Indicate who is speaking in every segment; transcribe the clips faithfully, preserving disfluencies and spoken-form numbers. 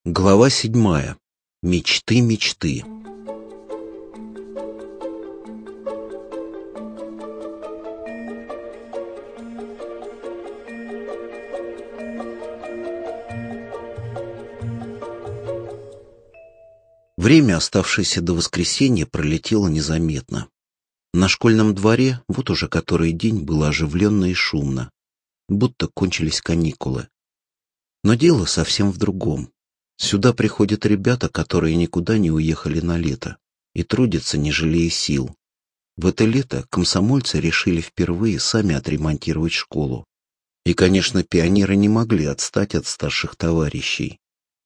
Speaker 1: Глава седьмая. Мечты, мечты. Время, оставшееся до воскресенья, пролетело незаметно. На школьном дворе вот уже который день было оживленно и шумно, будто кончились каникулы. Но дело совсем в другом. Сюда приходят ребята, которые никуда не уехали на лето, и трудятся, не жалея сил. В это лето комсомольцы решили впервые сами отремонтировать школу. И, конечно, пионеры не могли отстать от старших товарищей.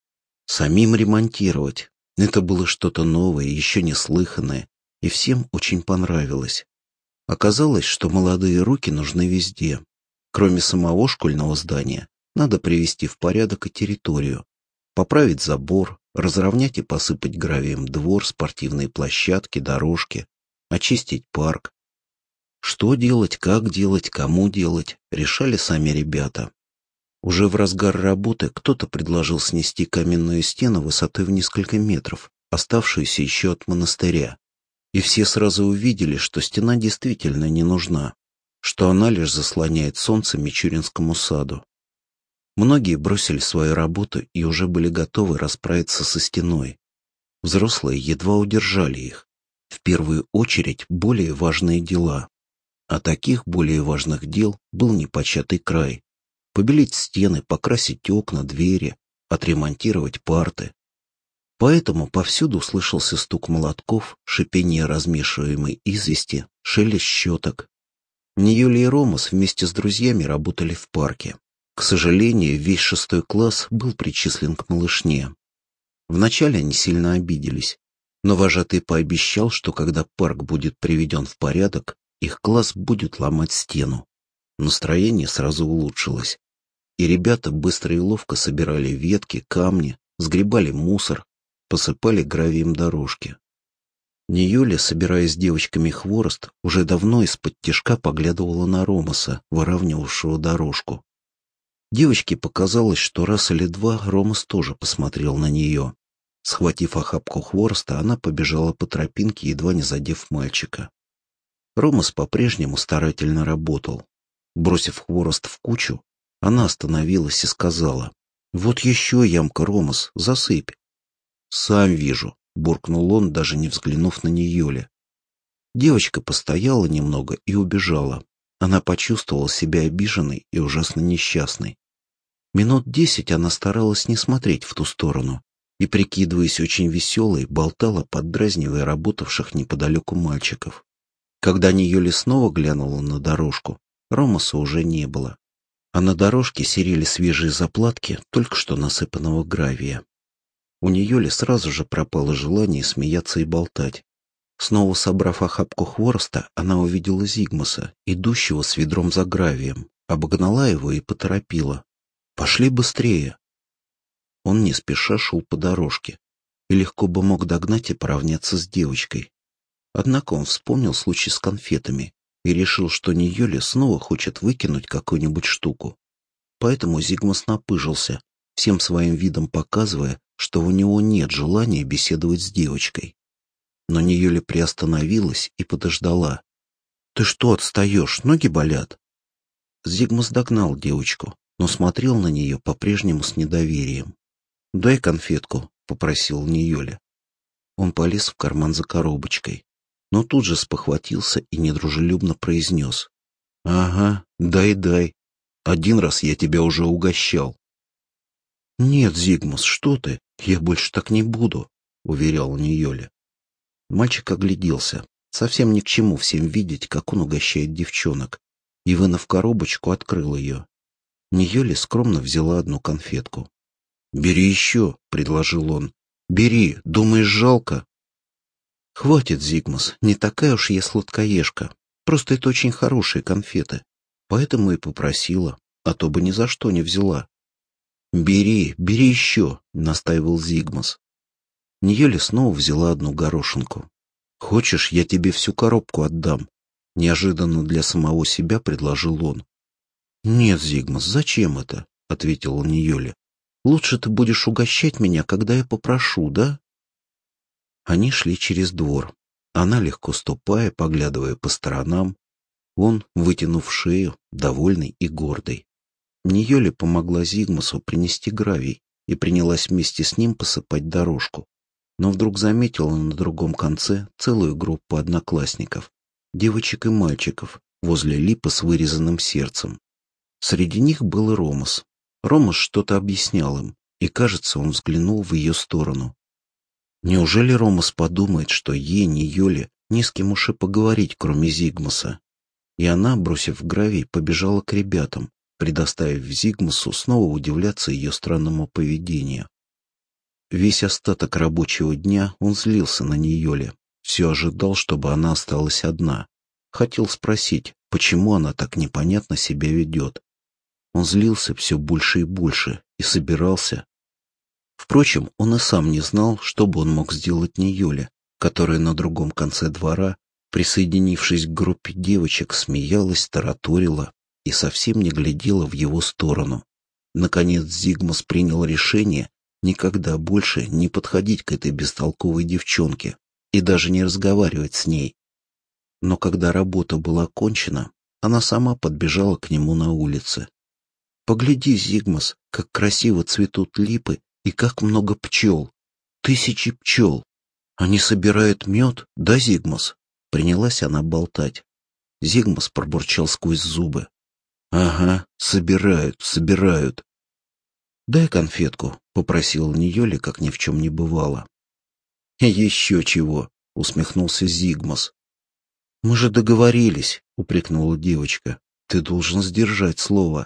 Speaker 1: Самим ремонтировать — это было что-то новое, еще неслыханное, и всем очень понравилось. Оказалось, что молодые руки нужны везде. Кроме самого школьного здания, надо привести в порядок и территорию. Поправить забор, разровнять и посыпать гравием двор, спортивные площадки, дорожки, очистить парк. Что делать, как делать, кому делать, решали сами ребята. Уже в разгар работы кто-то предложил снести каменную стену высотой в несколько метров, оставшуюся еще от монастыря. И все сразу увидели, что стена действительно не нужна, что она лишь заслоняет солнце Мичуринскому саду. Многие бросили свою работу и уже были готовы расправиться со стеной. Взрослые едва удержали их. В первую очередь более важные дела. А таких более важных дел был непочатый край. Побелить стены, покрасить окна, двери, отремонтировать парты. Поэтому повсюду слышался стук молотков, шипение размешиваемой извести, шелест щеток. Ниюля и Ромас вместе с друзьями работали в парке. К сожалению, весь шестой класс был причислен к малышне. Вначале они сильно обиделись, но вожатый пообещал, что когда парк будет приведен в порядок, их класс будет ломать стену. Настроение сразу улучшилось, и ребята быстро и ловко собирали ветки, камни, сгребали мусор, посыпали гравием дорожки. Ниюля, собирая с девочками хворост, уже давно из-под тишка поглядывала на Ромаса, выравнивавшего дорожку. Девочке показалось, что раз или два Ромас тоже посмотрел на нее. Схватив охапку хвороста, она побежала по тропинке, едва не задев мальчика. Ромас по-прежнему старательно работал. Бросив хворост в кучу, она остановилась и сказала: «Вот еще ямка, Ромас, засыпь». «Сам вижу», — буркнул он, даже не взглянув на Ниюля. Девочка постояла немного и убежала. Она почувствовала себя обиженной и ужасно несчастной. Минут десять она старалась не смотреть в ту сторону и, прикидываясь очень веселой, болтала, поддразнивая работавших неподалеку мальчиков. Когда Ниюля снова глянула на дорожку, Ромаса уже не было, а на дорожке серели свежие заплатки только что насыпанного гравия. У Ниюли сразу же пропало желание смеяться и болтать. Снова собрав охапку хвороста, она увидела Зигмуса, идущего с ведром за гравием, обогнала его и поторопила: «Пошли быстрее!» Он не спеша шел по дорожке и легко бы мог догнать и поравняться с девочкой. Однако он вспомнил случай с конфетами и решил, что Ниюля снова хочет выкинуть какую-нибудь штуку. Поэтому Зигмус напыжился, всем своим видом показывая, что у него нет желания беседовать с девочкой. Но Ниюля приостановилась и подождала. «Ты что отстаешь? Ноги болят?» Зигмус догнал девочку, но смотрел на нее по-прежнему с недоверием. «Дай конфетку», — попросил Ниюля. Он полез в карман за коробочкой, но тут же спохватился и недружелюбно произнес: «Ага, дай-дай. Один раз я тебя уже угощал». «Нет, Зигмус, что ты? Я больше так не буду», — уверял Ниюля. Мальчик огляделся. Совсем ни к чему всем видеть, как он угощает девчонок, и, вынув коробочку, открыл ее. Ниюля скромно взяла одну конфетку. «Бери еще», — предложил он. «Бери, думаешь, жалко?» «Хватит, Зигмус, не такая уж я сладкоежка. Просто это очень хорошие конфеты. Поэтому и попросила, а то бы ни за что не взяла». «Бери, бери еще», — настаивал Зигмус. Ниюля снова взяла одну горошинку. «Хочешь, я тебе всю коробку отдам?» — неожиданно для самого себя предложил он. «Нет, Зигмус, зачем это?» — ответила Ниюля. Лучше ты будешь угощать меня, когда я попрошу, да?» Они шли через двор. Она, легко ступая, поглядывая по сторонам. Он, вытянув шею, довольный и гордый. Ньоли помогла Зигмусу принести гравий и принялась вместе с ним посыпать дорожку. Но вдруг заметила на другом конце целую группу одноклассников, девочек и мальчиков, возле липы с вырезанным сердцем. Среди них был и Ромас. Ромас что-то объяснял им, и, кажется, он взглянул в ее сторону. Неужели Ромас подумает, что ей, Ньоли, не с кем уж и поговорить, кроме Зигмуса? И она, бросив гравий, побежала к ребятам, предоставив Зигмусу снова удивляться ее странному поведению. Весь остаток рабочего дня он злился на Ньоли, все ожидал, чтобы она осталась одна. Хотел спросить, почему она так непонятно себя ведет. Он злился все больше и больше и собирался. Впрочем, он и сам не знал, что бы он мог сделать Ньоли, которая на другом конце двора, присоединившись к группе девочек, смеялась, тараторила и совсем не глядела в его сторону. Наконец Зигмус принял решение никогда больше не подходить к этой бестолковой девчонке и даже не разговаривать с ней. Но когда работа была кончена, она сама подбежала к нему на улице. «Погляди, Зигмус, как красиво цветут липы и как много пчел. Тысячи пчел. Они собирают мед, да, Зигмус?» Принялась она болтать. Зигмус пробурчал сквозь зубы. «Ага, собирают, собирают». «Дай конфетку», — попросил Ньоли, как ни в чем не бывало. «Еще чего», — усмехнулся Зигмус. «Мы же договорились», — упрекнула девочка. «Ты должен сдержать слово».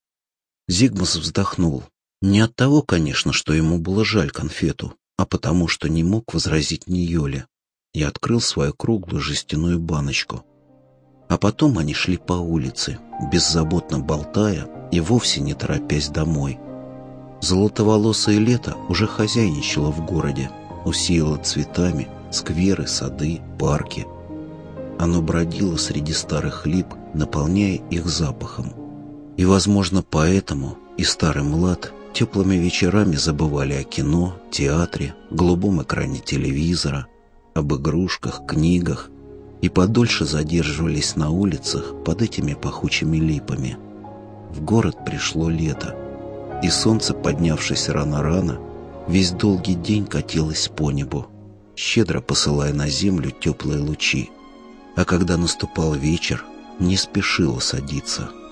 Speaker 1: Зигмус вздохнул. Не от того, конечно, что ему было жаль конфету, а потому, что не мог возразить Ньоли, и открыл свою круглую жестяную баночку. А потом они шли по улице, беззаботно болтая и вовсе не торопясь домой. Золотоволосое лето уже хозяйничало в городе, усеяло цветами скверы, сады, парки. Оно бродило среди старых лип, наполняя их запахом. И, возможно, поэтому и старый млад теплыми вечерами забывали о кино, театре, голубом экране телевизора, об игрушках, книгах и подольше задерживались на улицах под этими пахучими липами. В город пришло лето, и солнце, поднявшись рано-рано, весь долгий день катилось по небу, щедро посылая на землю теплые лучи. А когда наступал вечер, не спешило садиться.